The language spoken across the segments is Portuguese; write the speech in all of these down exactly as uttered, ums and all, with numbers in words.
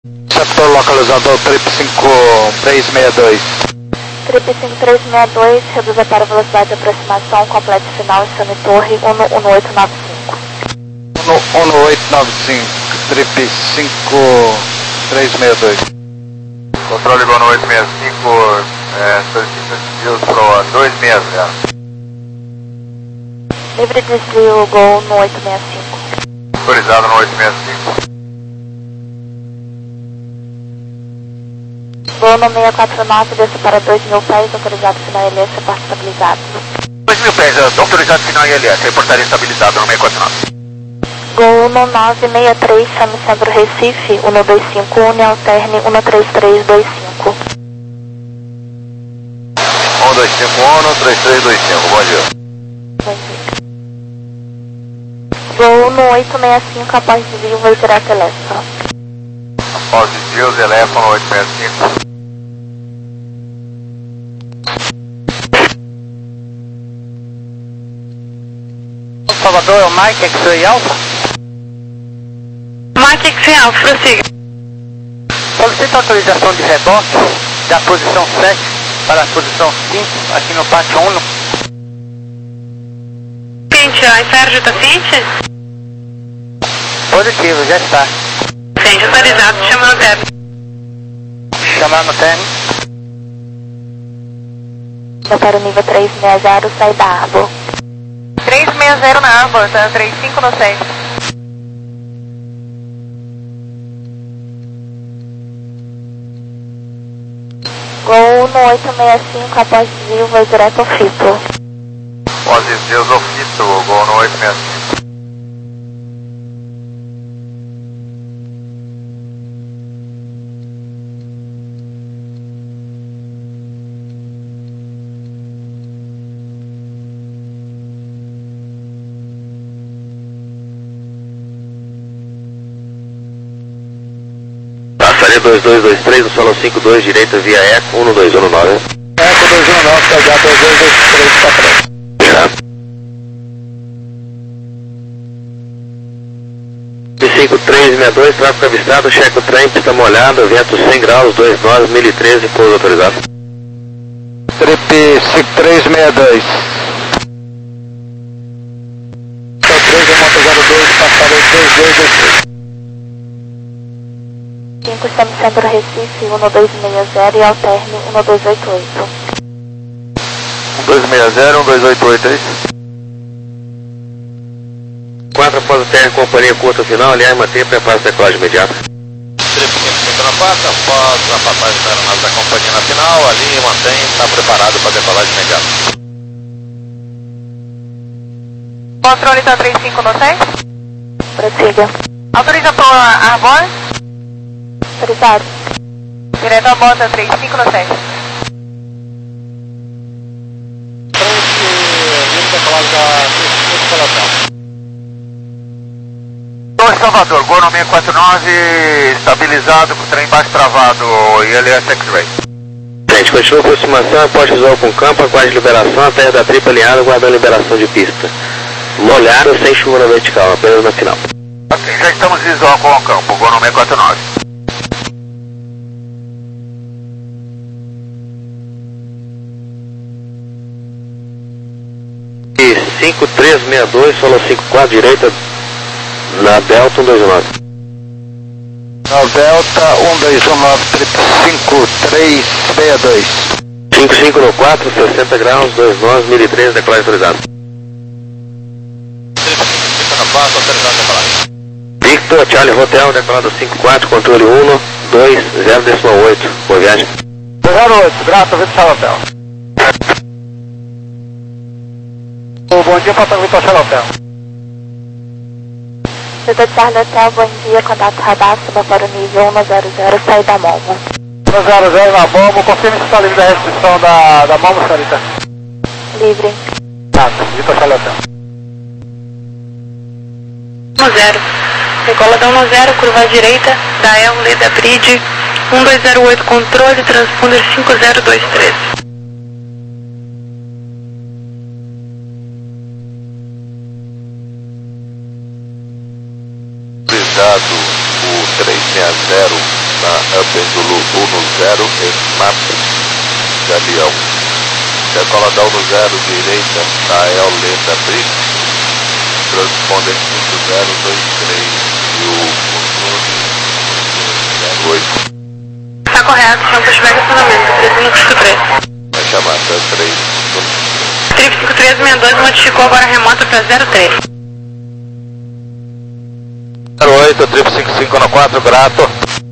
Setor localizador trip cinco três seis dois. Trip cinco três seis dois, reduza para velocidade de aproximação, complete final em Sony Torre um um oito nove cinco. um um oito nove cinco, trip cinco três seis dois. Controle Gol no oito seis cinco, é, solicita desvios para dois seis zero. Livre desvio Gol no oito seis cinco. Autorizado no oito seis cinco. Gol no seis quatro nove, desce para dois mil pés, autorizado final I L S, porta estabilizado. dois mil pés, autorizado final I L S, reportaria estabilizado no seis quatro nove. Gol um nove seis três, chame Centro Recife, um dois cinco, une alterne um três três dois cinco. um dois cinco um, três três dois cinco, bom dia. Bom dia. Gol no oito seis cinco, após desvio, voo direto elétrico. Após desvio, telefone oito seis cinco. Salvador, é o Mike, X-Ray Alpha? Mike X-Ray Alpha, prossiga. Solicita autorização de reboque da posição sete para a posição cinco, aqui no pátio um. Ciente, a Sérgio está ciente? Positivo, já está. Ciente, autorizado, chama no término. Chamar no término. Para o nível três seis zero, sai da Arbor. três seis zero na Arbor, tá? três cinco no seis. Gol no oito seis cinco, após desvio, voo direto ao Fito. Após desvios, ofito, Gol no oito seis cinco. dois dois dois três, no solo cinco dois, direita via Eco, um dois um nove. Eco dois um nove, K H dois dois dois três, para trás. cinco três seis dois, tráfego avistado, cheque o trem, pista molhada, vento cem graus, dois nove, mil e treze, pouso autorizado. Trip cinco três seis dois. três, remonta zero dois, passarei dois dois dois três. cinco, chame Centro Recife, um dois seis zero e alterne um dois oito oito. um dois seis zero, um dois oito oito, é isso? quatro após o término, companhia curta final, aliás, mantenha preparo para decolagem imediata. Trip cinco cinco na pasta, após a passagem da aeronave da companhia na final, ali mantém, está preparado para decolagem imediata. Controle tá três cinco no seis. Prossiga. Autoriza para a Arbor. Autorizado. Direto à bota três cinco no seis. Oi, Salvador, Gol no seis quatro nove, estabilizado, com o trem baixo travado, I L S X-Ray. Gente, continua a aproximação após visual com campo, aguarde liberação, a terra da tripa alinhada, guardando liberação de pista. Molhado, sem chuva na vertical, apenas na final. Ok, já estamos visual com o campo, Gol no seis quatro nove. E cinco três seis dois, solo cinco quatro, direita, na Delta um dois um nove. Na Delta um dois um nove, trip cinco três seis dois. cinco cinco no quatro, sessenta graus, dois nove, mil e treze, decolagem autorizado. Trip cinco cinco na pasta, autorizado decolagem. Victor, Charlie Hotel, decolado cinco quatro, controle um dois zero oito, boa viagem. zero oito, grato, Vitor Hotel. Bom dia, Patrão Vitor Hotel. Vitor Charlie Hotel, bom dia, contato radar, suba para o nível um zero zero, sai da Momo. um zero zero na Momo, confirme se está livre da restrição da, da Momo, senhorita. Livre. Tá, Vitor Charlie Hotel. um zero. Decola da um zero, curva à direita, da El Leda Bridge, um dois zero oito, controle, transponder cinco zero dois três. Autorizado o três seis zero É o pêndulo um no zero, Smart Galeão. Decoladão no zero, direita, Nael Lenda Brix. Transponder cinco zero dois três e o controle zero oito. Tá correto, chama pushback acionamento, três cinco cinco três. Vai chamar zero três. Trip cinco três seis dois modificou agora remota para zero três. zero oito, trip cinco cinco no quatro, grato.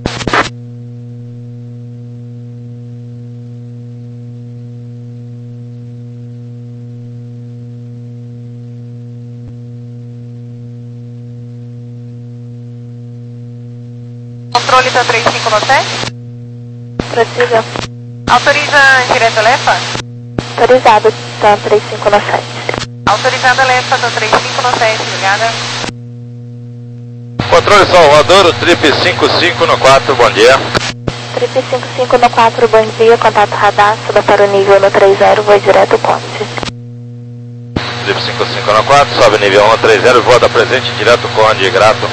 Controle para três cinco no sete. Precisa. Autoriza direto Lefa. Autorizado, tá três cinco no sete. Autorizada Lefa, tá três cinco no sete, obrigada. Controle Salvador, o trip cinco cinco no quatro, bom dia. Trip cinco cinco no quatro, bom dia, contato radar, suba para o nível no três zero, vou direto Conde. Trip cinco cinco no quatro, sobe nível um no três zero, voa da presente, direto Conde, grato.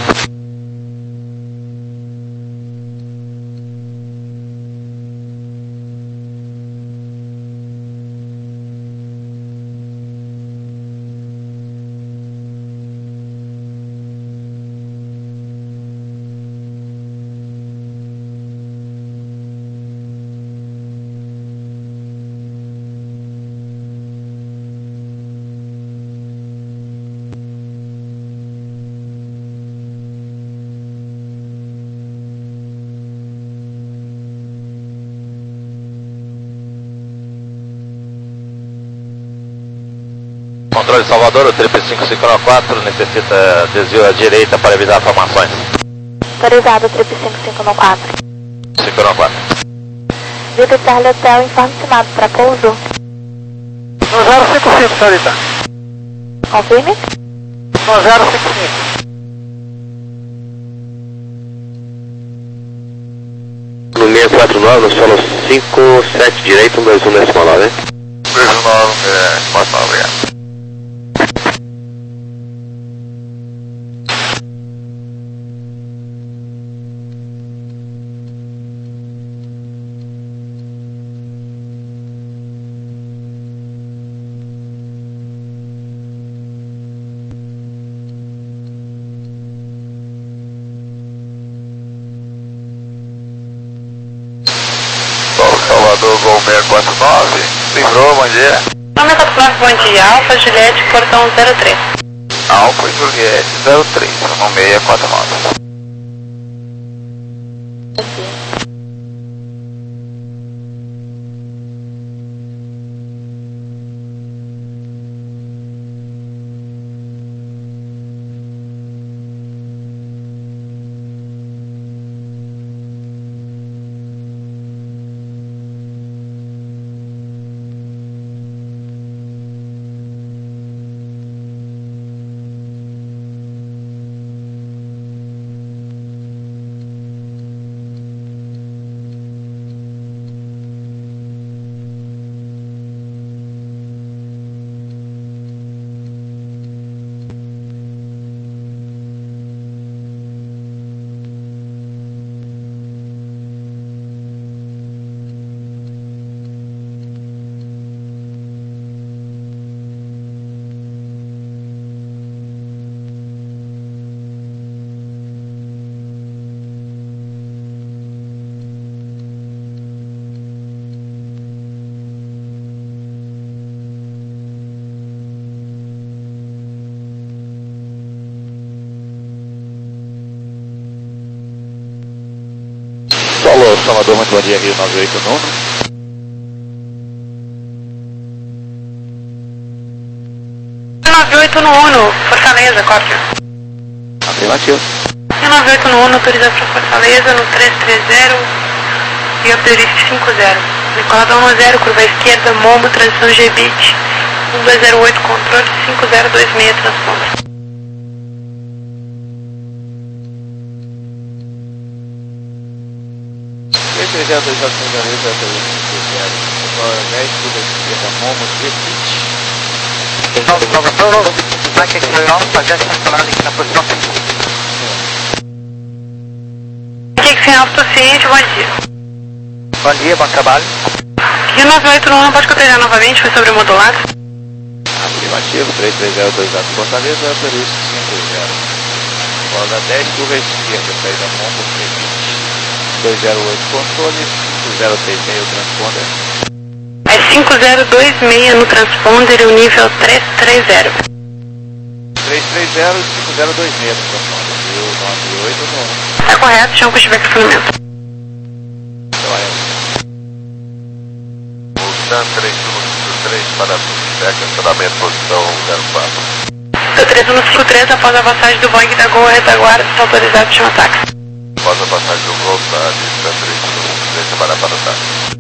Controle Salvador, o trip cinco cinco no quatro, necessita desvio à direita para evitar formações. Autorizado, trip cinco cinco no quatro. cinco no quatro. Vitor Charlie Hotel, informe estimado para pouso. No zero cinco cinco, senhorita. Confirme. No zero cinco cinco. No seis quatro nove, no solo cinco sete direito, um dois um decimal nove, hein? dois um nove, quatro nove, obrigado. Salvador, Gol seis quatro nove, livrou, bom dia. Nome quatro nove, bom dia, Alfa Juliette, portão zero três. Alfa Juliette zero três, no seis quatro nove. Alô, Salvador, muito bom dia, Rio nove oito nove. nove oito no Uno, Fortaleza, cópia. Afirmativo. nove oito no Uno, autorizado para Fortaleza, no três três zero e Opterisk cinco zero. Decoladão no zero, curva esquerda, Mombo, transição G-Bit, um dois zero oito, controle cinco zero dois seis, transponder. trezentos e oito da Rede zero, dez, curva esquerda, Momo, G-Bit. Nova, nova, nova. Mike aqui no Alfa, já estacionado aqui na posição cinco. Aqui final suficiente, bom dia. Bom dia, bom trabalho. Rio nove oito um, pode cotejar novamente, foi sobre o modulado. Afirmativo, três três zero dois zero Fortaleza, Peruço cinco zero. Roda dez, curva esquerda, saída Mombo, P vinte, dois zero oito, controle, cinco zero três seis, o transponder. É cinco zero dois seis no transponder, o nível três três zero. três três zero e cinco zero dois seis no transponder, viu? nove oito um. Tá correto, chão com estiver com fundamento. Multan três um cinco três para Tuxtec, acionamento posição zero quatro. três um cinco três, após a passagem do Boeing da Gol, retaguarda, está autorizado de chão ataque. Após a passagem do Gol, tá, lista três um cinco três, para para o táxi.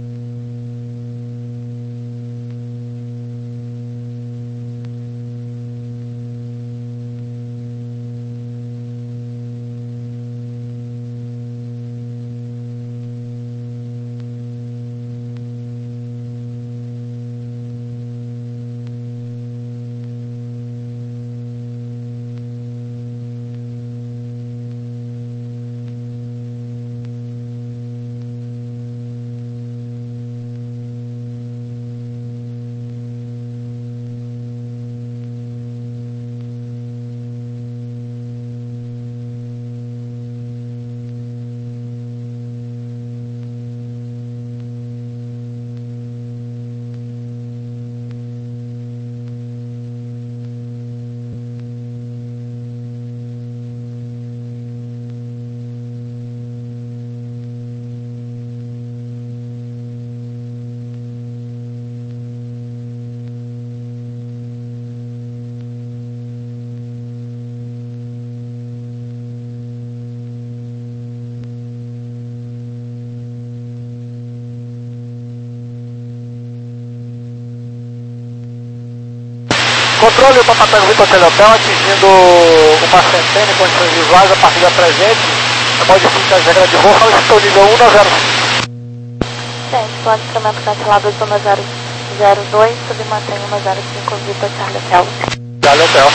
Controle o Papatango Vitor Telehotel atingindo uma centena em condições visuais a partir da presente. Modifica as regras de voo, fala que estou nível um zero cinco. Gente, plano de instrumento cancelado zona zero zero dois, submantém um zero cinco Vitor Charlie Hotel. Charlie Hotel.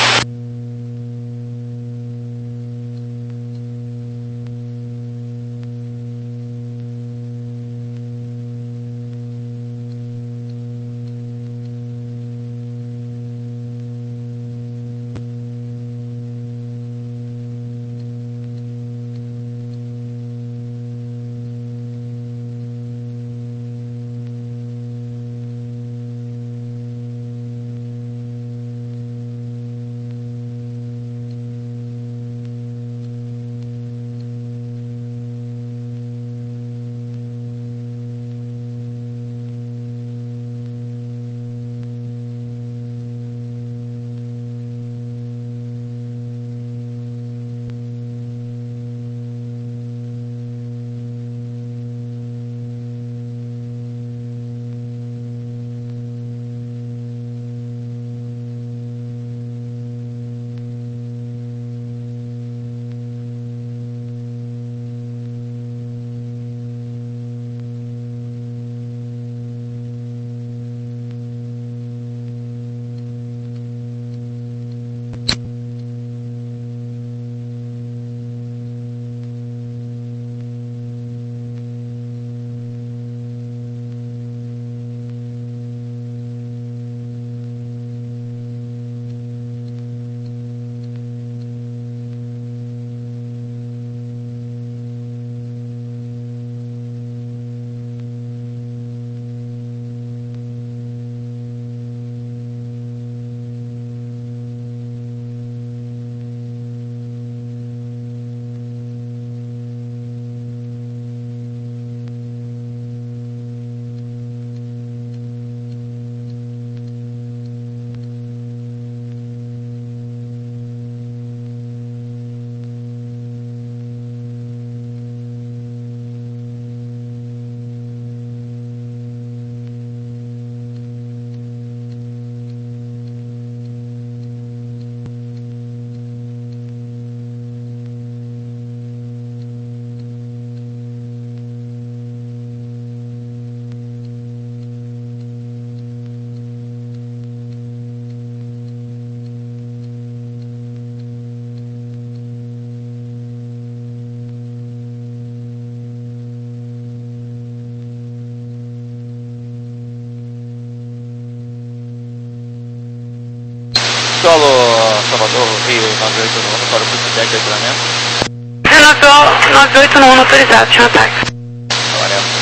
Salvador, Rio nove oito nove, para o feedback de treinamento. nove oito nove autorizado, chama táxi. Amarelo.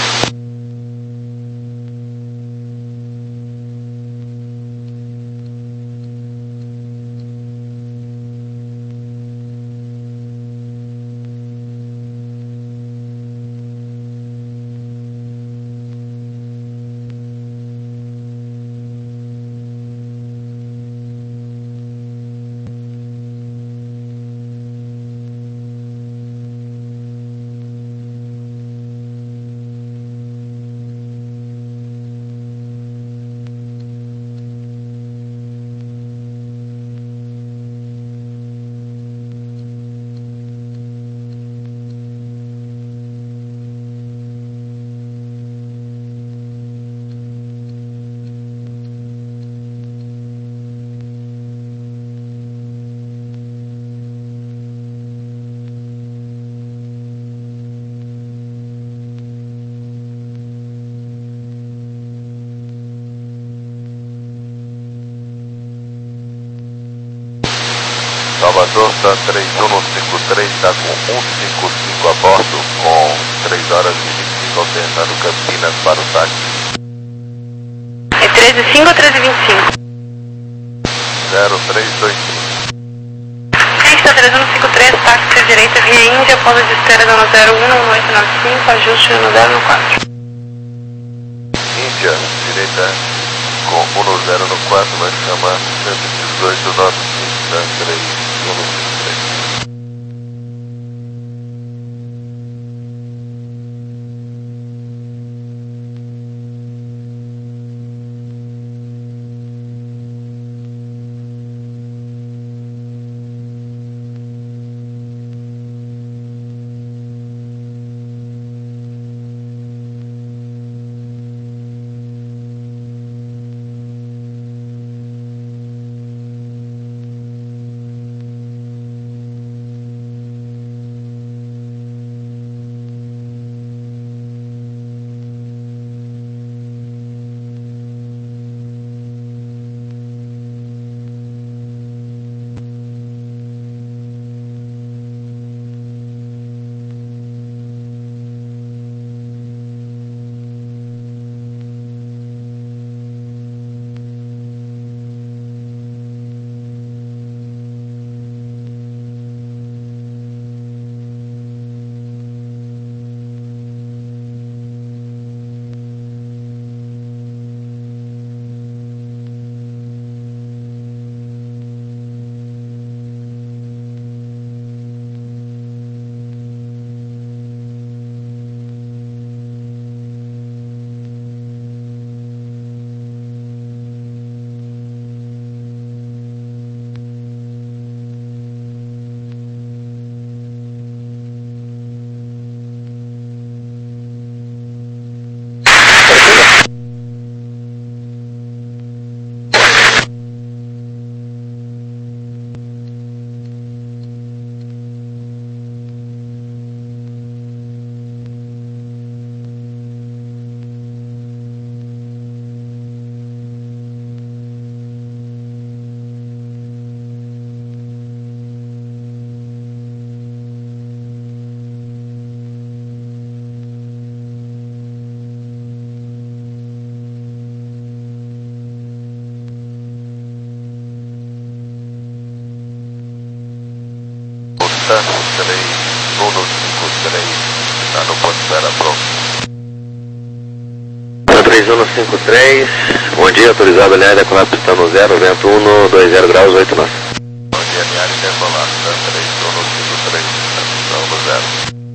Salvador, Sun três um um cinco três, está com cento e cinquenta e cinco a bordo, com três horas e vinte e cinco alternando Campinas para o táxi. É treze e cinco ou treze e vinte e cinco? zero três dois cinco. Pista treze um cinco três, táxi à direita, via Índia, pouso de espera zona zero um um oito nove cinco, ajuste no zero no quatro. Índia, direita com um zero no quatro, vai chamar cento e dezoito nove cinco, Sun três um um cinco três. Sun três um um cinco três, está no ponto espera pronto. três um um cinco três, bom dia, autorizado alinhar e decolar pista no zero, vento um dois zero graus, oito nós. Bom dia, alinhar e decolar, Sun três um um cinco três, pista no zero.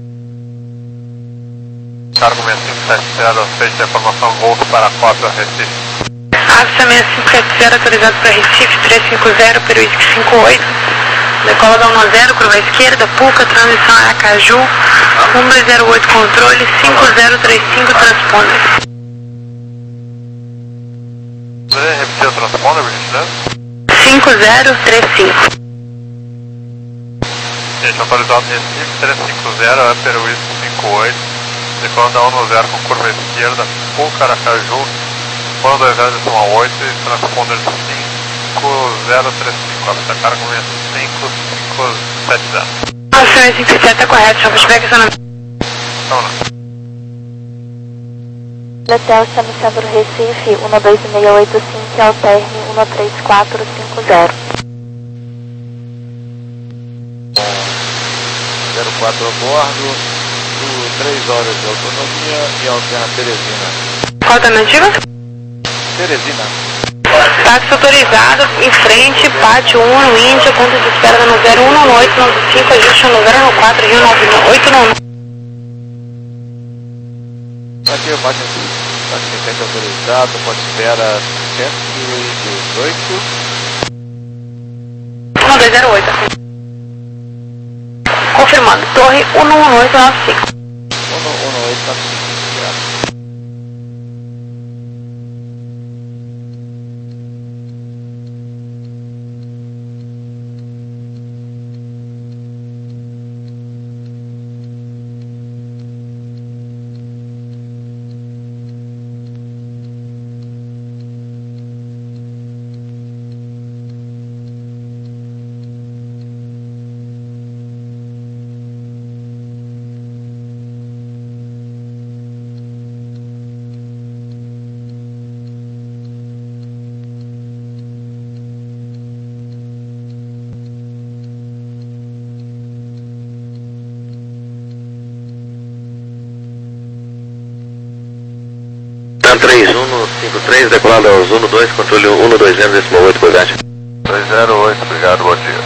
Argumento cinco sete zero, feita a informação Golf para quatro Recife. Asa seis cinco sete zero, autorizado para Recife, três cinco zero, Peru cinco oito. Decola da um zero, curva à esquerda, Puca, transição a Aracaju, um dois zero oito, controle, cinco zero três cinco, transponder. Você repetiu o transponder, por gentileza? cinco zero três cinco. Gente, autorizado Recife, três cinco zero, é Peru cinco oito, decola da um zero com curva à esquerda, Puca, Aracaju, um dois zero oito e transponder cinco cinco zero três cinco, ela está carga com cinco cinco sete zero. Ação cinco sete tá correto, só vou tiver questionamento. Não, não. Letel, chame Centro Recife, um dois seis oito cinco, alterne um três quatro cinco zero. zero quatro a bordo, três horas de autonomia e alterna Teresina. Qual alternativa? Teresina. Táxi autorizado, em frente, pátio um, no Índia, ponto de espera no zero um nove oito nove cinco, ajuste no zero nove quatro, Rio nove oito nove. Aqui o bate assistente autorizado, pode espera cento e dezoito. um dois zero oito. Confirmando, torre um um oito nove cinco. um um oito nove cinco, certo. três um cinco três, decolado aos um dois, controle um dois zero, decimal oito, coisate. dois zero oito, obrigado, bom dia.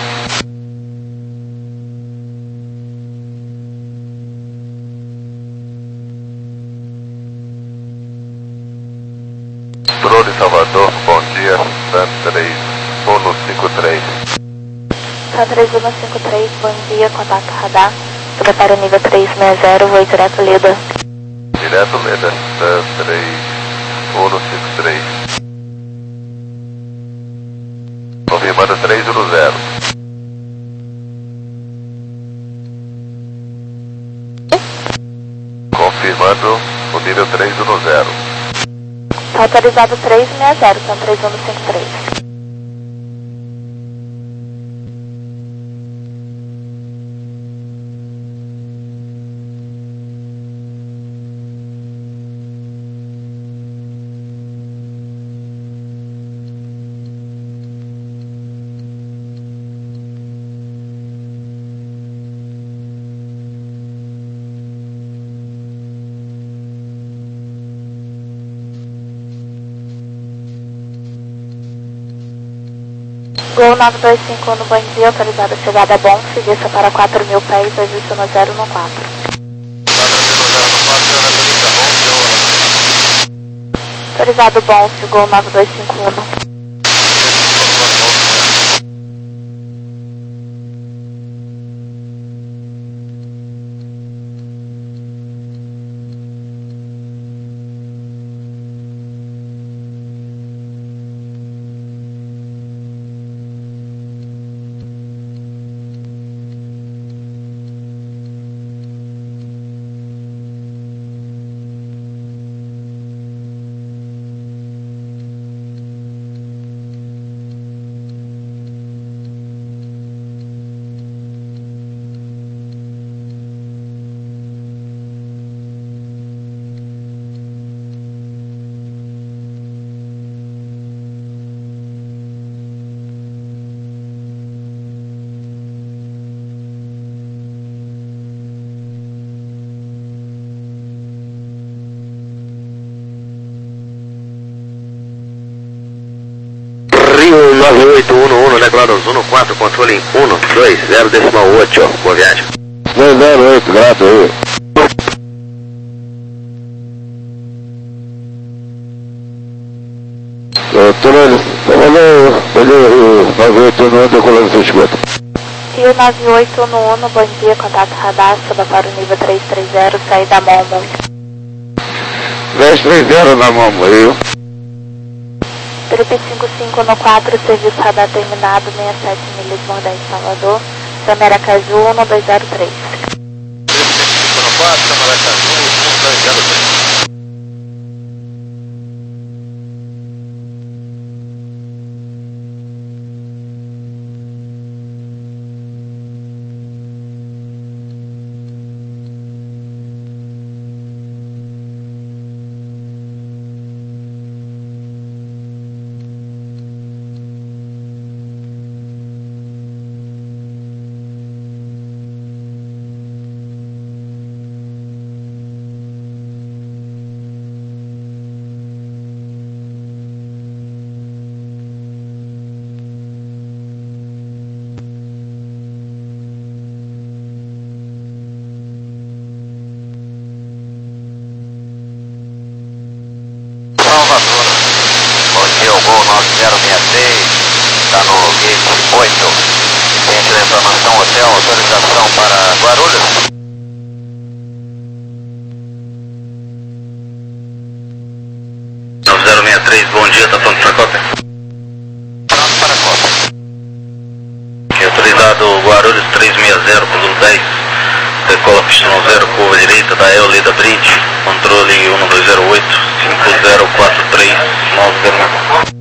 Drone Salvador, bom dia, San três um cinco três. San três um cinco três, bom dia, contato radar, prepara nível três seis zero, voo direto Leda. Direto Leda, San três um cinco três. Confirmando três um zero. Confirmando o nível três um zero. Tá autorizado três seis zero, San três um cinco três. Gol nove dois cinco um, bom dia, autorizado a chegada a Bonf, vista para quatro mil pés, ajuste no zero no quatro. Autorizado Bonf, Gol nove dois cinco um. Rio nove oito um um, declarados um quatro, controle um dois zero, decimal oito, boa viagem. dois zero oito, grato aí. Torres, valeu, valeu, nove oito um um, decolando cento e cinquenta. Rio nove oito um um, bom dia, contato radar, soba para o nível três três zero, saída Momo. três três zero na Momo, Rio. Trip cinco cinco um quatro, serviço radar terminado, sessenta e sete milhas Nordeste Salvador, Samaracaju um dois zero três. Trip cinco cinco um quatro, Samaracaju um dois zero três. zero seis três, está no gate oito. Cliente da informação, hotel, autorização para Guarulhos. nove zero seis três, bom dia, está pronto para cópia? Pronto para cópia. Aqui, autorizado Guarulhos três seis zero, Zulu dez. Decola pista zero, curva direita da Eolida Bridge, controle um dois zero oito, cinco zero quatro três nove zero um.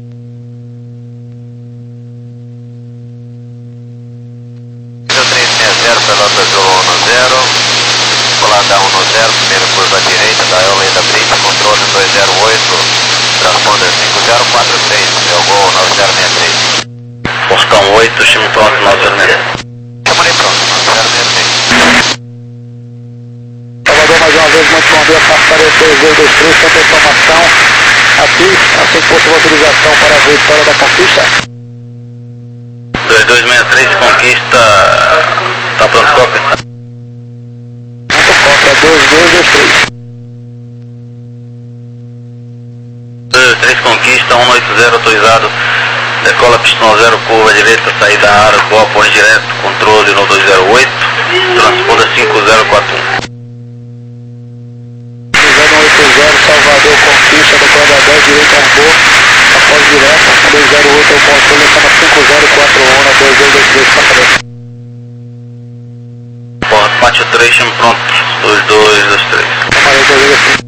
três seis zero, pelota Zulu um zero, colada um zero, primeira curva direita da Eolida Bridge, controle dois zero oito, transponder cinco zero quatro três, meu gol nove zero seis três. Boscão oito, time pronto nove zero seis três. Chamei pronto, nove zero seis três. Salvador, mais uma vez, muito bom dia, passaria dois dois dois três, tanta informação aqui, assim que possível autorização para a vitória da conquista. dois dois seis três, conquista, está pronto cópia? Muito cópia, dois dois dois três. dois três conquista, um oito zero autorizado, decola pistão zero, curva direita, saída da área, voa ponte direto, controle no dois zero oito, transponder cinco zero quatro um. oito zero, Salvador, conquista, decola dez, direito armou, após direto, dois zero oito, é o controle, está na cinco zero quatro um, na dois dois dois três, passaria. Porta, pátio três, time pronto, dois dois dois três. Passaria dois dois dois três.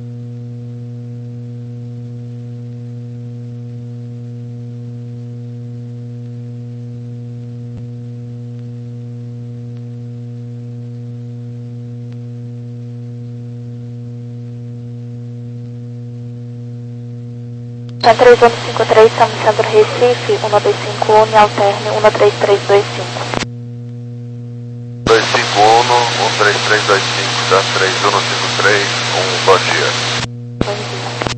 três um cinco três, São Vicente Recife, um dois cinco um, alterne um três três dois cinco. dois cinco um, um três três dois cinco, da três um cinco três, um, bom dia. Bom dia.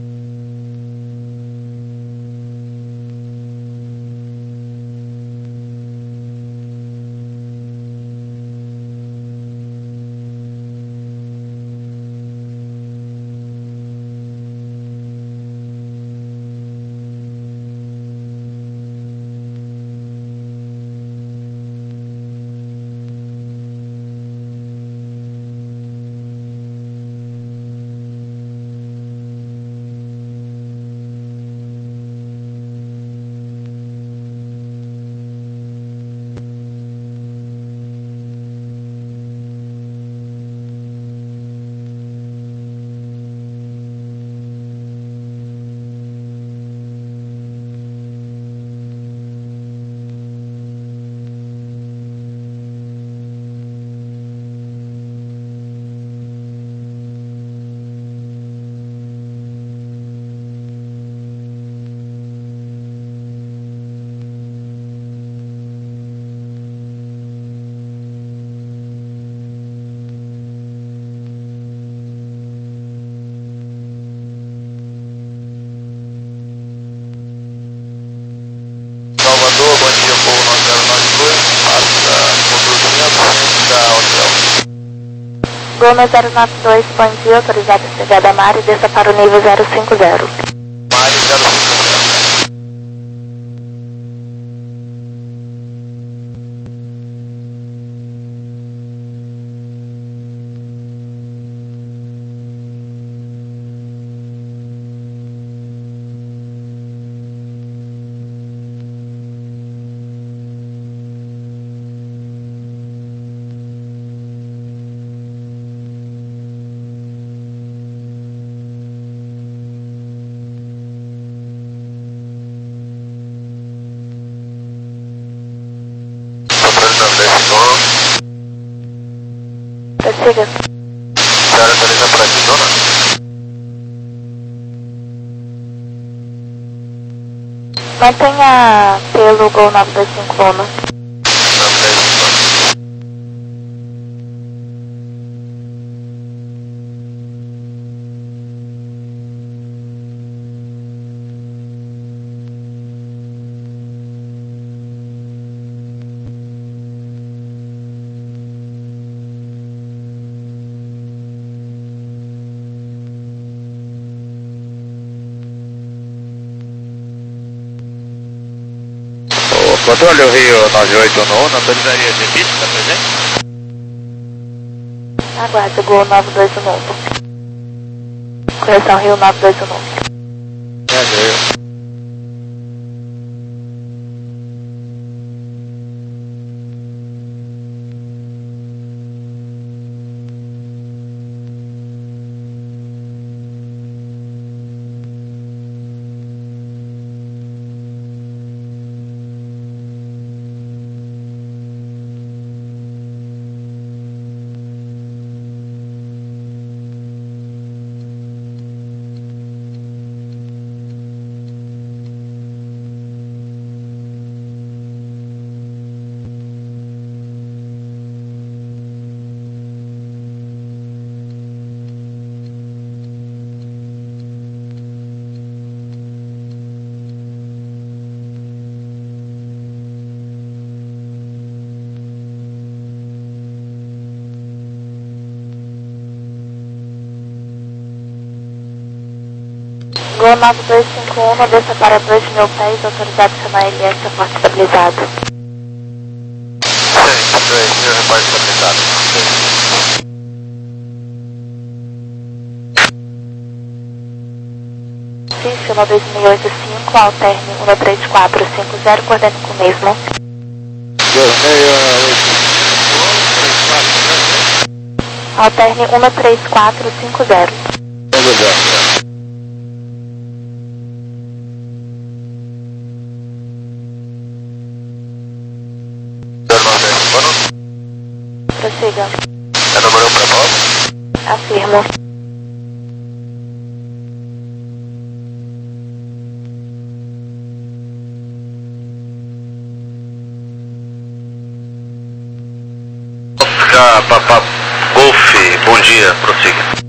Salvador, bom dia, povo nove zero nove dois, passa conduzimento da hotel. Gol no zero nove dois, bom dia, autorizado a chegada a Mari, desça para o nível zero cinco zero. Mari zero cinco zero. Prossiga. Senhora autoriza para aqui, dona? Mantenha pelo Gol nove dois cinco um. Não, beleza. Controle o Rio nove oito um um, autorizaria G B I T, está presente? Aguarde, Gol nove dois um um. Correção Rio nove dois um um. É, Rio. Gol nove dois cinco um, desça para dois mil pés, autorizado chamar L S, reporte estabilizado. Sim, dois mil, reporte estabilizado. Ficha dois mil e oitenta e cinco, alterne um três quatro cinco zero, coordene com o mesmo. dois mil e oitenta e cinco. Alterne um três quatro cinco zero. cinco zero. Prossiga. É número um para nós? Afirmo. Oscar Papa Golf, bom dia, prossiga.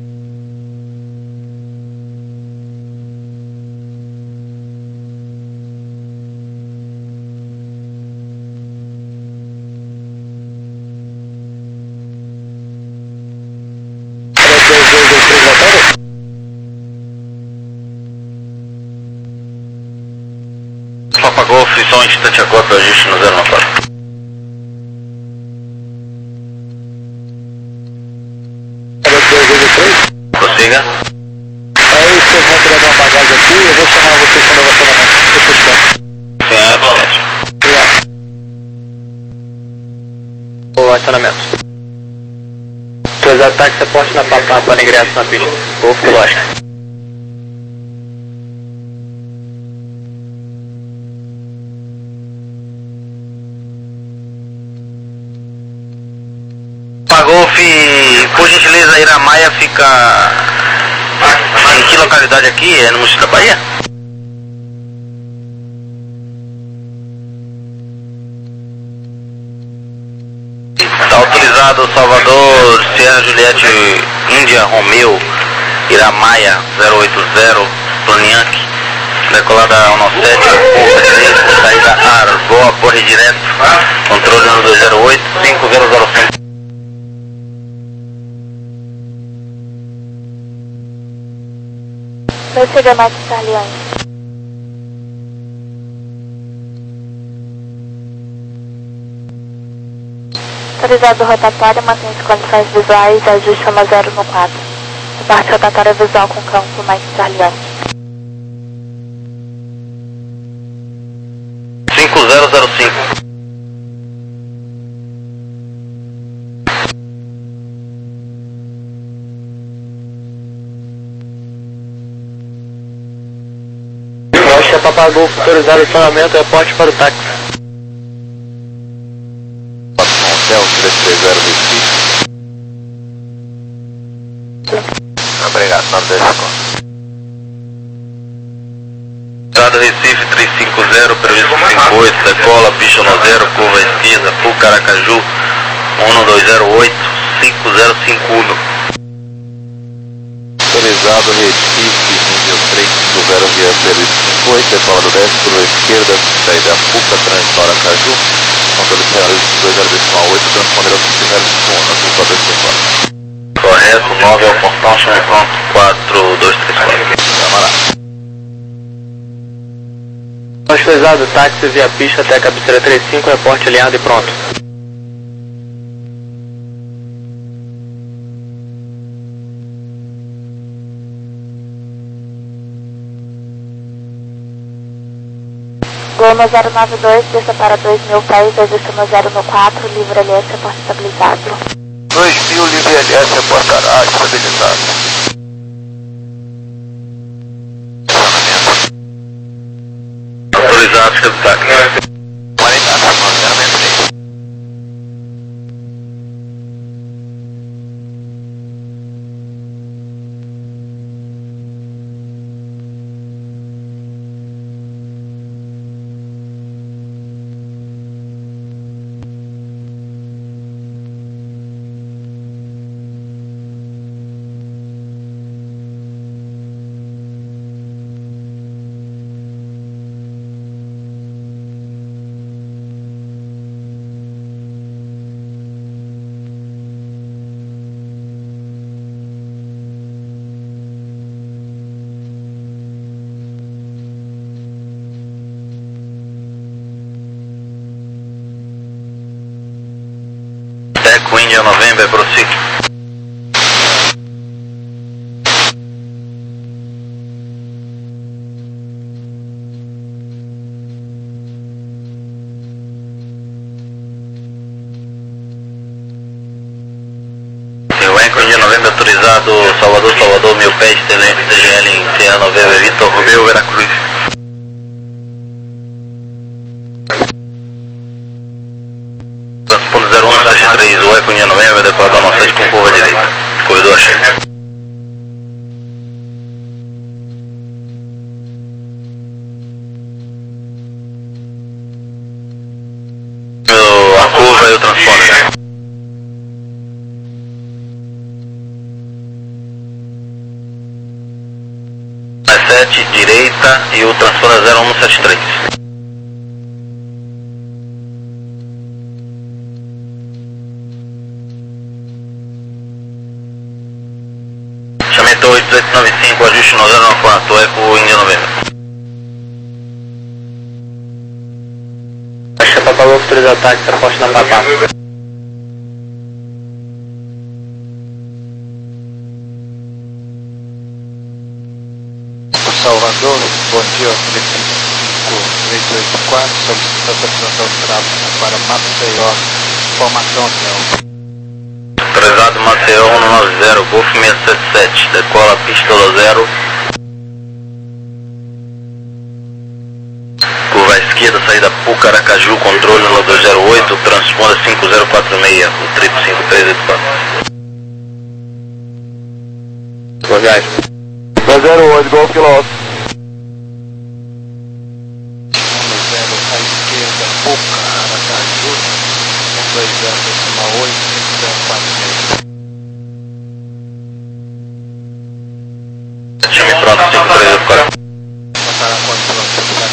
Papa Golf, só um instante, agora ajuste no zero nove quatro. Prossiga. Aí vocês vão tirar uma bagagem aqui, eu vou chamar vocês para o relacionamento. Depois tá. Sim, é valente. O acionamento. Seus ataques reporte na Papá para ingresso na pista. Golf lógica. Golf, por gentileza, Iramaia fica em que localidade aqui? É no município da Bahia? Está autorizado Salvador, Sierra Juliette, Índia, Romeu, Iramaia zero oito zero, Tonianque, decolada um nove sete, curva direita, saída Arboa, corre direto, controle no dois zero oito, cinco zero zero cinco. Prossiga, Mike Charlie. Autorizado rotatório, mantém as condições visuais, ajuste uma zero no quadro. Parte rotatória visual com campo, Mike Charlie. cinco zero zero cinco. Papagol, autorizado acionamento, reporte para o táxi. Hotel três três zero Recife. Obrigado, nove dois cinco. Estado Recife trezentos e cinquenta, previsto cinquenta e oito, decola, pista no zero, curva esquerda, Fu Caracaju, um dois zero oito, cinco zero cinco um. Autorizado Recife, nível três cinco zero, via serviço cinquenta e oito, decola do dez, curva esquerda, saída Fuca, trânsito Aracaju, controle realiza dois zero oito, transponder ao cinco zero cinco um, na curva dois três quatro. Correto, nove ao portão, chame pronto, quatro dois três quatro. Camarada. Autorizado, táxi via pista até a cabeceira trinta e cinco, reporte alinhado e pronto. Goma zero nove dois, desça para dois mil pés, ajuste zero no quatro, livre L S, reporte estabilizado. dois mil, livre L S, reportará estabilizado. Autorizado, estabilizado. quarenta, zero Tech India November, proceed. Eco India November autorizado, Salvador, Salvador, mil pés, T G L em Sierra November, Vitor Romeu, Veracruz. Transponder zero um sete três, o Eco India November, decolar da sete com curva direita, corredor cheio. A curva e o transponder. sete direita e o transponder zero um sete três. Chamento oito oito nove cinco, ajuste no zero nove quatro, Eco India November. Baixa Papagol, autorizado, táxi, reporte na Papá. Salvador, bom dia, Felipe cinco três oito quatro, solicita apresentação de tráfego para Maceió, formação hotel. Autorizado Maceió um nove zero, Golf seis sete sete, decola pista zero. Curva à esquerda, saída Pucaracaju, controle no dois zero oito, transponder cinco zero quatro seis, o triplo cinco três oito quatro. Gogás. dois zero oito, Golf Quilômetro. zero à esquerda, Pucaracaju, um dois zero oito, cinco zero quatro seis. Time pronto, cinco três oito quatro. Passará quantos quilômetros de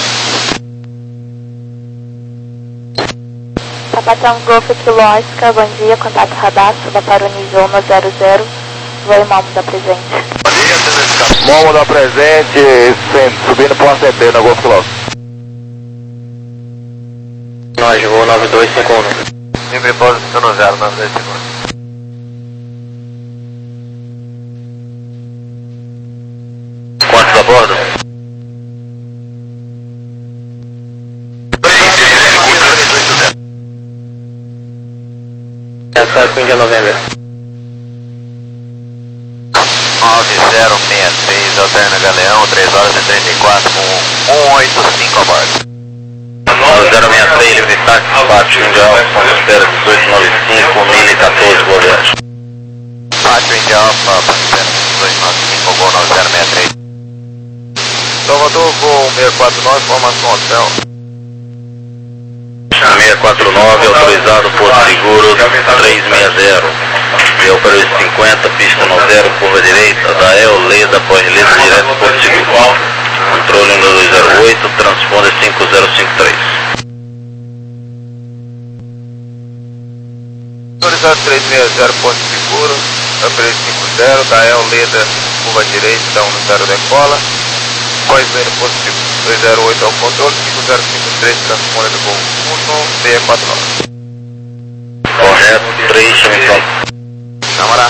Sapatão Golf Kilo Oscar, bom dia, contato radar, suba para o nível um zero zero, vai Momo da presente. Momo da presente, subindo para o A C P na Golf Quilômetro. Nós, voo nove dois cinco um. Livre posição no zero nove dois cinco um. Quantos a bordo? Essa India November. nove zero seis três, Alterna Galeão, três horas e trinta e quatro, com um oito cinco a bordo. nove zero seis três, livre táxi, Pátio India Alfa, espera dezoito nove cinco, mil e quatorze, boa viagem. Pátio India Alfa, Pantera dezoito nove cinco, voo nove zero seis três. Salvador, voo seis quatro nove, formação hotel. seis quatro nove, autorizado, Porto Seguro, três seis zero. Veu para os cinquenta, pista no zero, curva direita, da El Leda, pós-Leda, direto Porto Seguro. Controle no dois zero oito, transponder cinco zero cinco três. Autorizado três seis zero, Porto Seguro, Upgrade cinco zero, da El Leda, curva direita, um zero decola. Coiseiro positivo, dois zero oito ao controle, cinco zero cinco três, transponder do voo um seis quatro nove. Correto, três, chame solo. Câmara.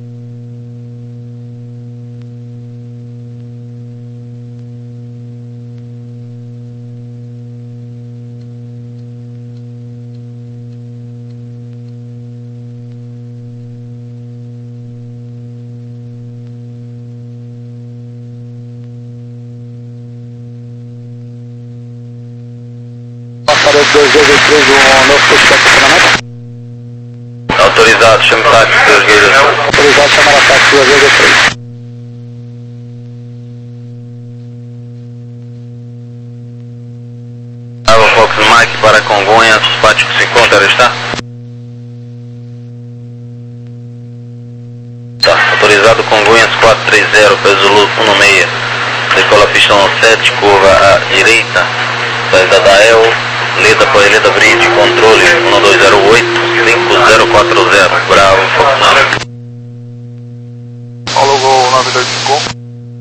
Passaram dois dois três, um novo pushback de estacionamento. Autorizado, chame táxi, dois guilhas. Autorizado, chamar a táxi dois dois três. Bravo Fox Mike para Congonhas, Pátio se encontra, está? Tá, autorizado Congonhas quatro três zero, peso Zulu um seis. Decola pistão sete, curva à direita, saída da E L, Leda para Leda Bridge, controle um dois zero oito, cinco zero quatro zero, Bravo Fox Mike. Paulo Gol nove dois cinco.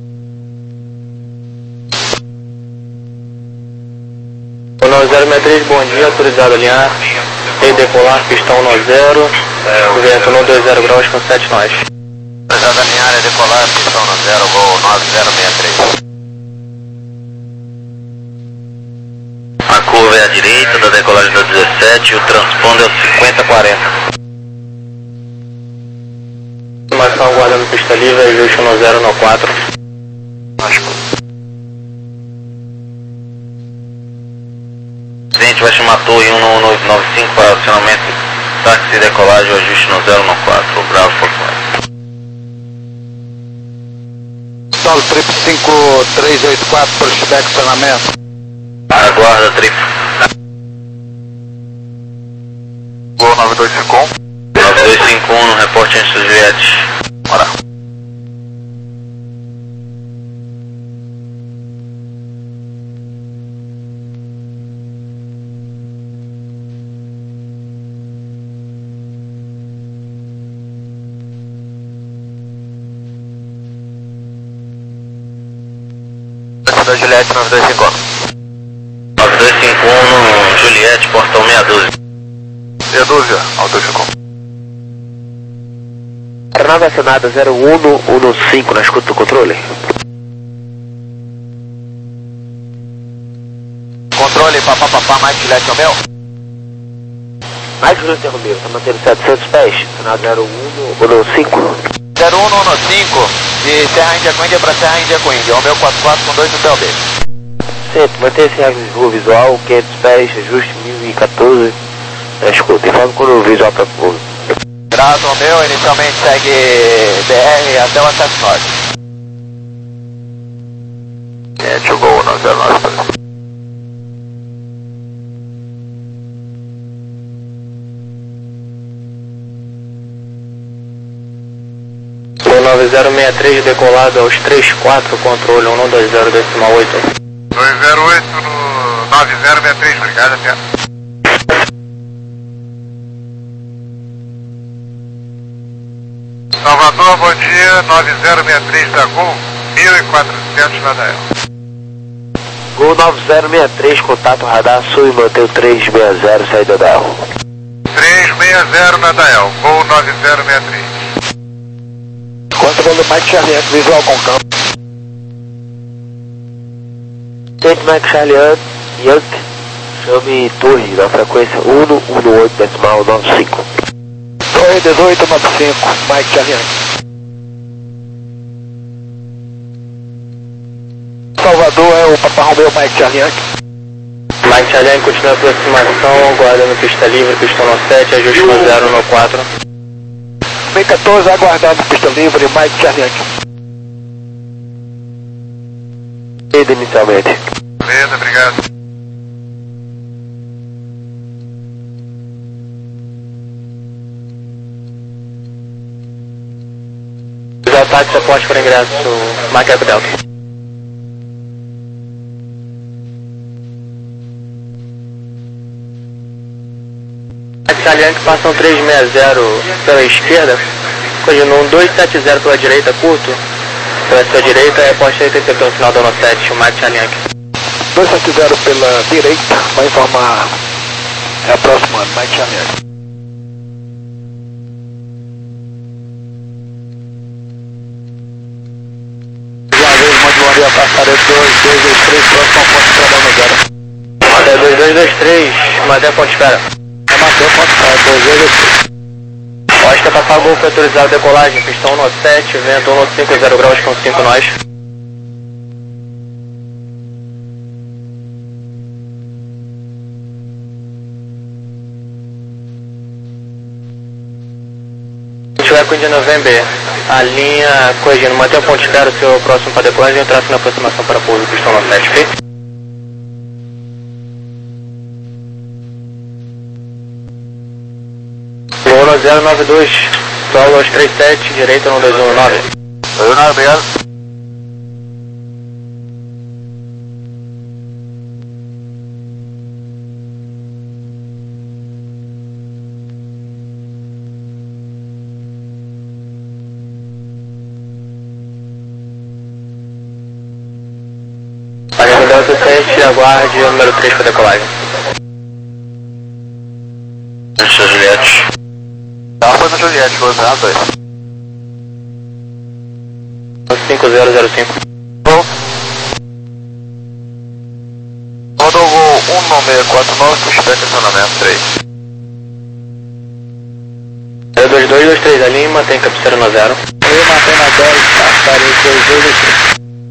O nove zero seis três, bom dia, autorizado alinhar. Redecolar, pistão nove zero, vento um dois zero graus com sete nós. Autorizado alinhar, decolar, pistão nove zero, Gol nove zero seis três. A curva é à direita da decolagem da dezessete e o transponder é o cinquenta quarenta. Informação aguardando pista livre, ajuste um zero no quatro. O cliente vai chamar a torre um nove nove cinco para acionamento táxi e decolagem, ajuste no zero no quatro, Bravo Fox Mike. Solo trip cinco três oito quatro, pushback de estacionamento. Aguarda, trip. Gol nove dois cinco um. nove dois cinco um no reporte antes do Juliette. Bora. Da Juliette nove dois cinco um. nove dois cinco um no Juliette, portão meia dúzia. Meia dúzia, Alto cinco um. Aeronave acionada zero um um cinco na escuta do controle. Controle, papá, papá, Mike Juliette é o meu. Mike Juliette é o meu, está mantendo setecentos pés, acionado zero um um cinco. zero um um cinco, de Serra Índia com Índia para Serra Índia com Índia. O meu quatro quatro com dois do P L B. Sempre, mantenha-se em rua visual, quinhentos pés, ajuste mil e quatorze. Na escuta, informe quando o visual para o povo. Graças ao meu, inicialmente segue B R até o acesso norte. Gente, o Gol nove zero nove três. O nove zero seis três decolado aos três quatro, controle um dois zero decimal oito. dois zero oito no nove zero seis três, obrigado, até. Salvador, bom dia, nove zero seis três da Gol, mil e quatrocentos na D A E L. Gol nove zero seis três, contato radar sul e mantém o três seis zero, saída da E L. três seis zero na D A E L, Gol nove zero seis três. Controle Mike Charlie, visual com campo. Tente Mike Charlie, Yankee, chame torre na frequência um um oito decimal nove cinco. Torre dezoito nove cinco, Mike Charlie. Salvador é o Papa Romeo Mike Charlie. Mike Charlie continua a aproximação, aguardando pista livre, pistão no sete, ajuste no zero no quatro. B quatorze aguardando pista livre, Mike Charlie. Ele inicialmente. Beleza, obrigado. Os ataques aporte para ingresso, Mike Up Delta. Italiano que passam três seis zero pela esquerda, continuam dois sete zero pela direita, curto, Pela sua direita, é poste oitenta pelo final do ano sete, o Mike Charlie Yankee. dois sete zero pela direita, vai informar, é aproximando, Mike Charlie Yankee. Maria Passaredo dois dois dois três, próximo ao ponto de espera no zero. É dois dois dois três, mantém a ponte de espera. É mantém a ponte de espera, dois dois dois três. Oscar passar o gol, foi autorizado decolagem, pistão um no sete, vento um no cinco, zero graus com cinco nós. Se tiver com o India November, a linha corrigindo, manter a ponte de espera, o seu próximo para decolagem e traço na aproximação para pouso, pistão no sete, ok? Luna zero nove dois, solo aos trinta e sete, direita no dois um nove. dois nove, obrigado. Pagamento Delta sete, aguarde o número três para decolagem. Seu Juliette. Tá, foi no Juliette, foi no dois. cinco zero zero cinco. Bom. Rodou o gol um nove seis quatro nove, pushback acionamento três. zero dois dois dois três, a linha mantém cabeceira no zero. Eu mantém na dez, Passaredo dois dois dois três.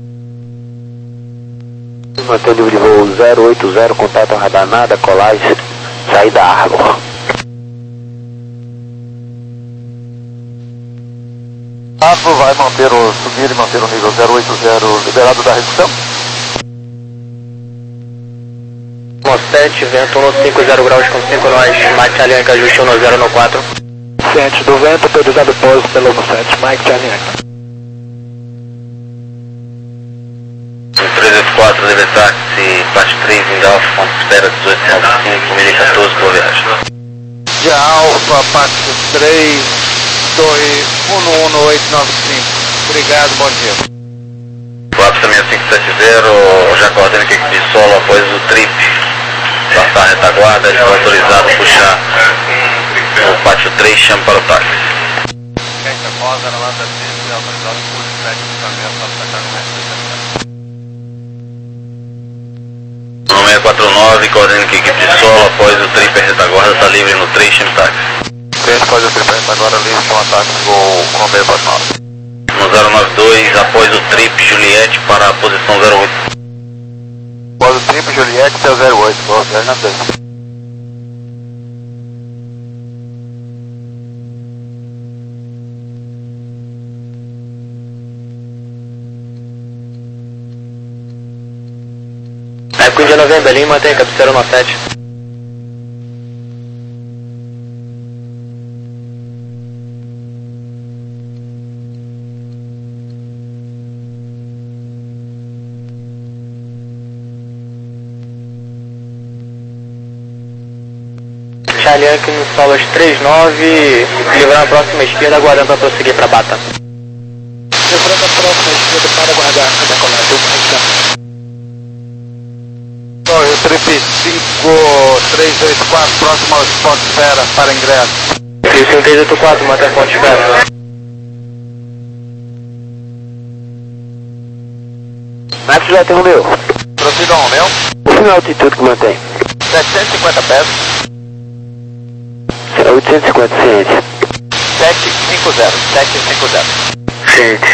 Mantém o livre de voo zero oito zero, contato radar nada, colagem, saída Arbor. Arbor vai manter o, subir e manter o nível zero oito zero liberado da redução. No sete, vento um no cinco, zero graus com cinco nós, Mike Charlie Yankee, ajuste um no zero no quatro. Ciente do vento, autorizado pouso pelo no sete, Mike Charlie Yankee. três oito quatro, Lever Taxi, parte três, em Alfa, ponto de espera dezoito cinco cinco, mil e quatorze, boa viagem. De Alfa, parte três, dois um um oito nove cinco. Obrigado, bom dia. quatro seis cinco sete zero, já coordena que equipe de solo após o trip. Passar a retaguarda, está autorizado a puxar o pátio três, chama para o táxi. No seis quatro nove, coordena que equipe de solo após o trip, a retaguarda está livre no três, chama táxi. três, pode tripar agora livre, chama táxi, gol com meio para nove. No zero nove dois, após o trip, Juliette para a posição zero oito. Após o trip, Juliette, seu zero oito, boa viagem na dois. É com o India November, linha mantém cabeceira no sete. Charlie Yankee no solo aos três nove, livrando a próxima esquerda, aguardando para prosseguir para Bata. Livrando a próxima esquerda para aguardar a decolagem, Mike Charlie. Torre, trip cinco três dois quatro, próximo ao spot de espera para ingresso. cinco três oito quatro, mantém a ponte de espera. Max já tem o meu. Prossiga ao meu. O final de altitude que mantém. setecentos e cinquenta pés. oitocentos e cinquenta, ciente. sete cinco zero, sete cinco zero. Ciente.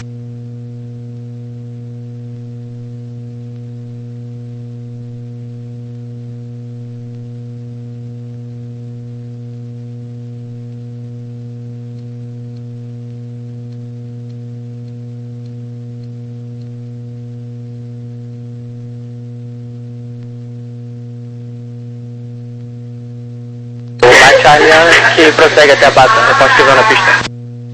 Charlie que prossegue até a Bata, após estiver na pista.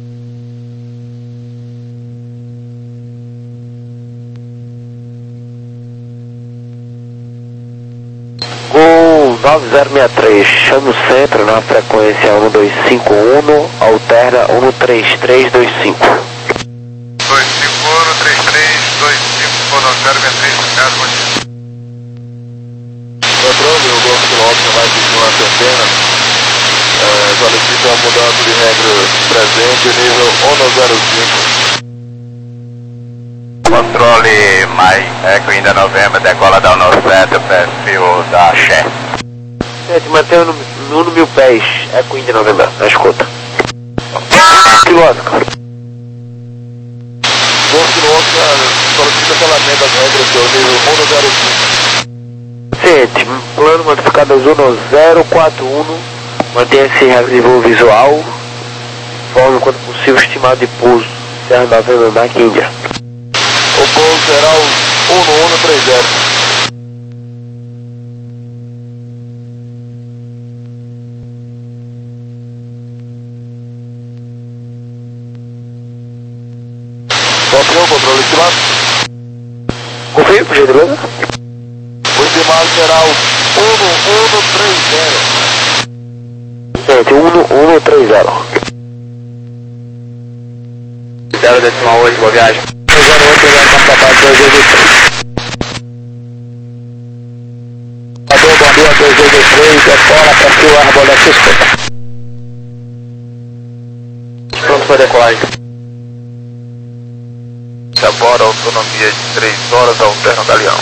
Gol nove zero seis três, chama o centro na frequência um dois cinco um, alterna um três três dois cinco. dois cinco um, zero seis três, Ricardo, bom dia. Controle, o Golf Quilômetro vai continuar a antena. É, solicita a mudança de regra presente, nível um zero cinco. Controle mais Eco ainda novembro, decola da um sete, perfil da Axé. Sete, mantém no, no mil pés, Eco India novembro, na escuta. Piloto. Golf Quilômetro, solicita cancelamento das regras do nível um zero cinco. Sete, plano modificado Zuno zero quatro um, mantenha-se em regra de voo visual, forma quanto possível estimado de pouso, Serra Novembro, Mike India. O pouso será o um um três zero. Confirma o controle estimado? Confirma, por gentileza? O estimado será o um um três zero. Sete, um um três zero. zero decimal oito, boa viagem. zero oito, dois dois dois três. Ador, bom dia, dois dois dois três, decola para que o árbol da sua escuta. Pronto para decolagem. Agora autonomia de três horas, alterno Galeão.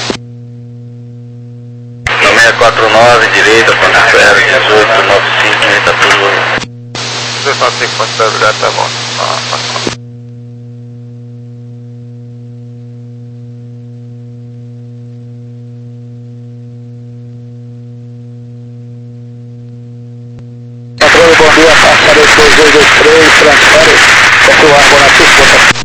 No seis quatro nove, direita, ponto zero, dezoito, nove cinco, tá tudo. Você só tem quanto deve dar, tá bom. Ah, tá bom. Controle, bom dia, passarei dois dois dois três, transfere, para que o árbol na sua escuta.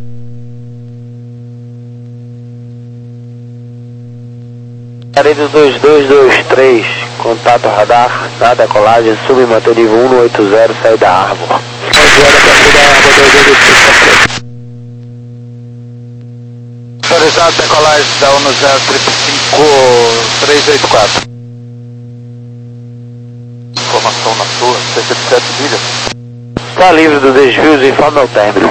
Parede dois dois dois três, contato radar, na decolagem, submanter nível um oito zero, sai da árvore. onze horas para sair da árvore, dois dois dois três. Autorizado decolagem da um zero cinco três oito quatro. Informação na sua, cerca de sete milhas. Está livre dos desvios, informe ao término.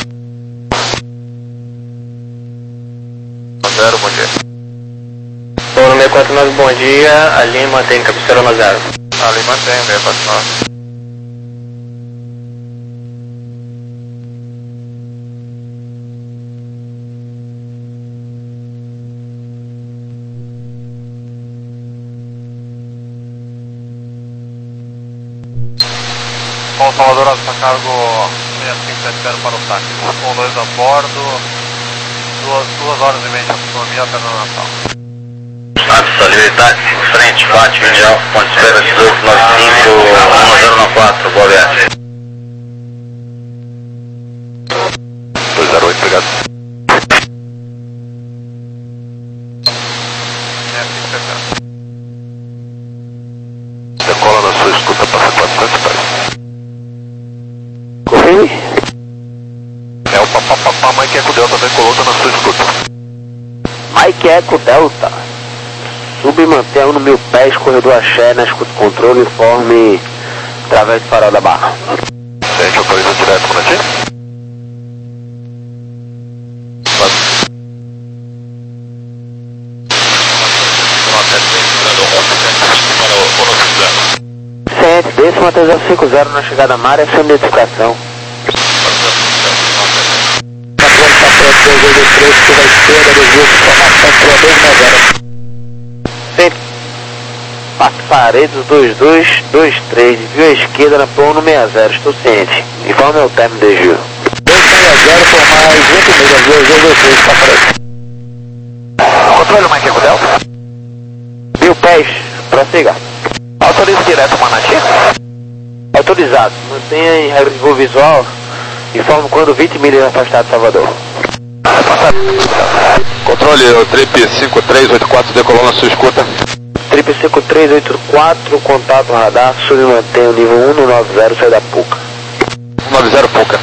Zero, bom dia. Então, no seis quatro nove, bom dia, ali mantém cabeceira no zero. Ali mantém, seis quatro nove. Bom, Salvador, Alfa Cargo seis cinco sete zero para o táxi. Com dois a bordo, duas, duas horas e meia de autonomia até no Natal. Absa, liberdade, em frente, bate, mundial, ponte espera, dezoito nove cinco, um zero nove quatro, boa viagem. dois zero oito, obrigado. Decola na sua escuta, passa quatrocentos pés. Confirme? É o papapá, Mike Eco Delta decolou, tá na sua escuta. Mike Eco Delta. Submantenha no mil pés, corredor Axé, na escuta controle, informe através do farol da barra. Sente, autoriza direto para ti. Sente, décima três cinco zero na chegada à área, sem identificação. Patrão está pronto, dois dois dois três, curva à esquerda, desvio de informação, curva dois nove zero. Sente. Passo paredes dois dois dois três, desvio à esquerda na plano sessenta, estou ciente. Informe ao término do desvio. dois sessenta por mais vinte milhas, dois dois dois três, está pronto. Controle, Mike Eco Delta. Mil pés, prossiga. Autoriza direto, Manati. Autorizado. Mantenha em regra de voo visual. Informe quando vinte milhas afastado de Salvador. Controle, o Trip cinco três oito quatro decolou na sua escuta. Trip cinco três oito quatro, contato radar, submantenha o nível um nove zero, sai da Puca. um nove zero Puca.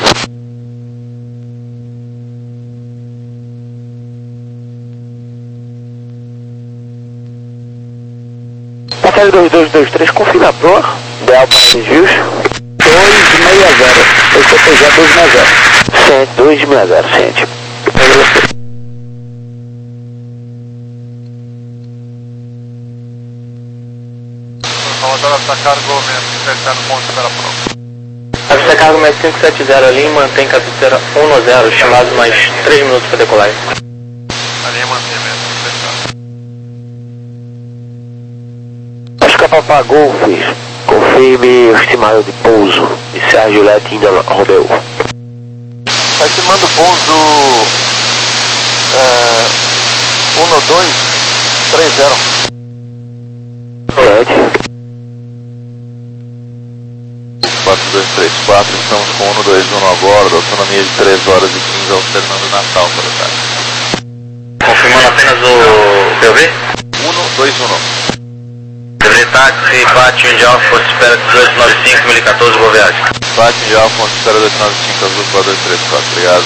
Passagem dois dois dois três, confirma a proa. Ideal para desvios. dois seis zero. Eu estou pegando dois seis zero. Sente, dois seis zero, sente. essa cargo menos cinco sete zero, ponto espera pronto. Avista cargo mais cinco sete zero ali, mantém cabeceira um zero, estimado mais três minutos para decolagem. A linha mantém mesmo, fechado. Oscar Papa Golf, confirme o estimado de pouso de Sérgio Juliette India Romeo. Está estimando pouso é, um dois três zero. Juliette. quatro dois três quatro, estamos com um dois um a bordo, autonomia de três horas e quinze, alternando Natal para o táxi. Confirmando apenas o P O V? um dois um. Deveria táxi, Pátio Indial, Força Espera dezoito nove cinco, mil e quatorze, boa viagem. Pátio Indial, Força Espera dois nove cinco, Azul quatro dois três quatro, obrigado.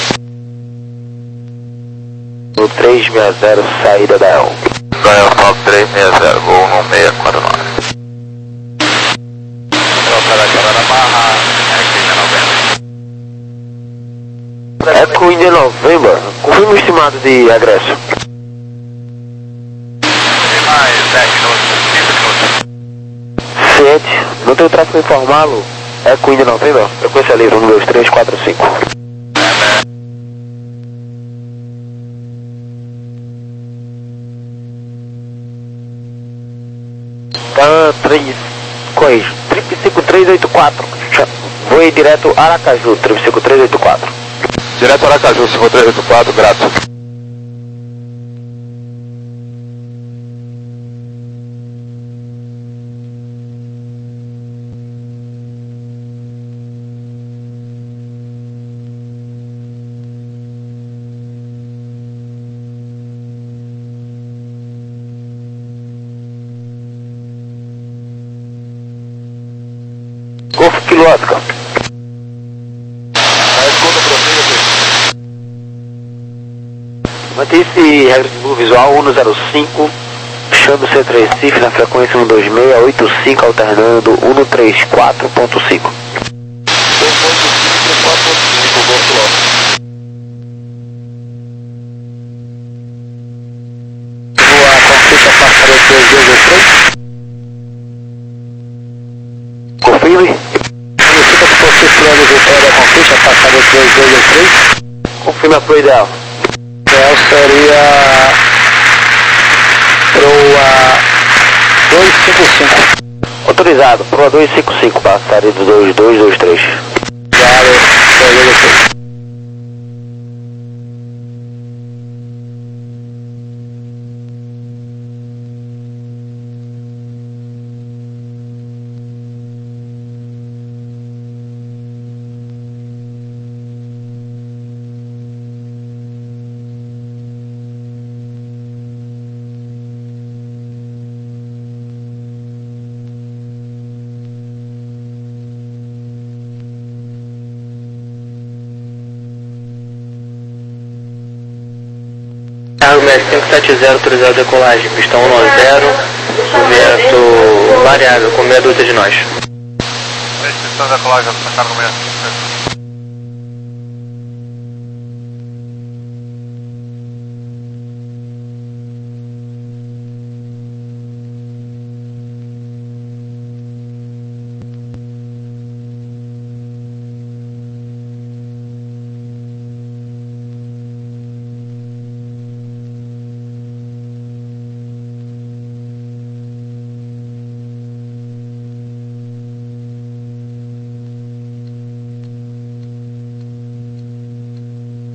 No três seis zero, saída da El. Royal Falk três seis zero, voo um seis quatro nove. Troca da Carona Barra, Eco India November, confirma o estimado de agresso. Mais dez minutos, quinze minutos. Ciente, não tem o tráfego informal, Eco India November, frequência livre um dois três quatro cinco. Tá três, corrige, triplo cinco três oito quatro, voe direto Aracaju, triplo cinco três oito quatro. Direto Aracaju, cinco três oito quatro, grato. Golf Kilo Oscar. Mantém-se regra de voo visual um zero cinco, puxando o centro Recife na frequência um dois seis oito cinco, alternando um três quatro ponto cinco. Voa a Conquista Passaredo dois dois dois três. Confirme. Solicita que fosse plano de vitória da Conquista Passaredo dois dois dois três. Confirme a pro ideal. Ideal seria proa dois cinco cinco. Autorizado, proa dois cinco cinco, passaredo dois dois dois três. Claro, dois dois dois três. Cargo cinco sete zero, autorizado a decolagem, pistão um zero, vento variável, com meia dúzia de nós. Restrição da colagem, essa cargo menos.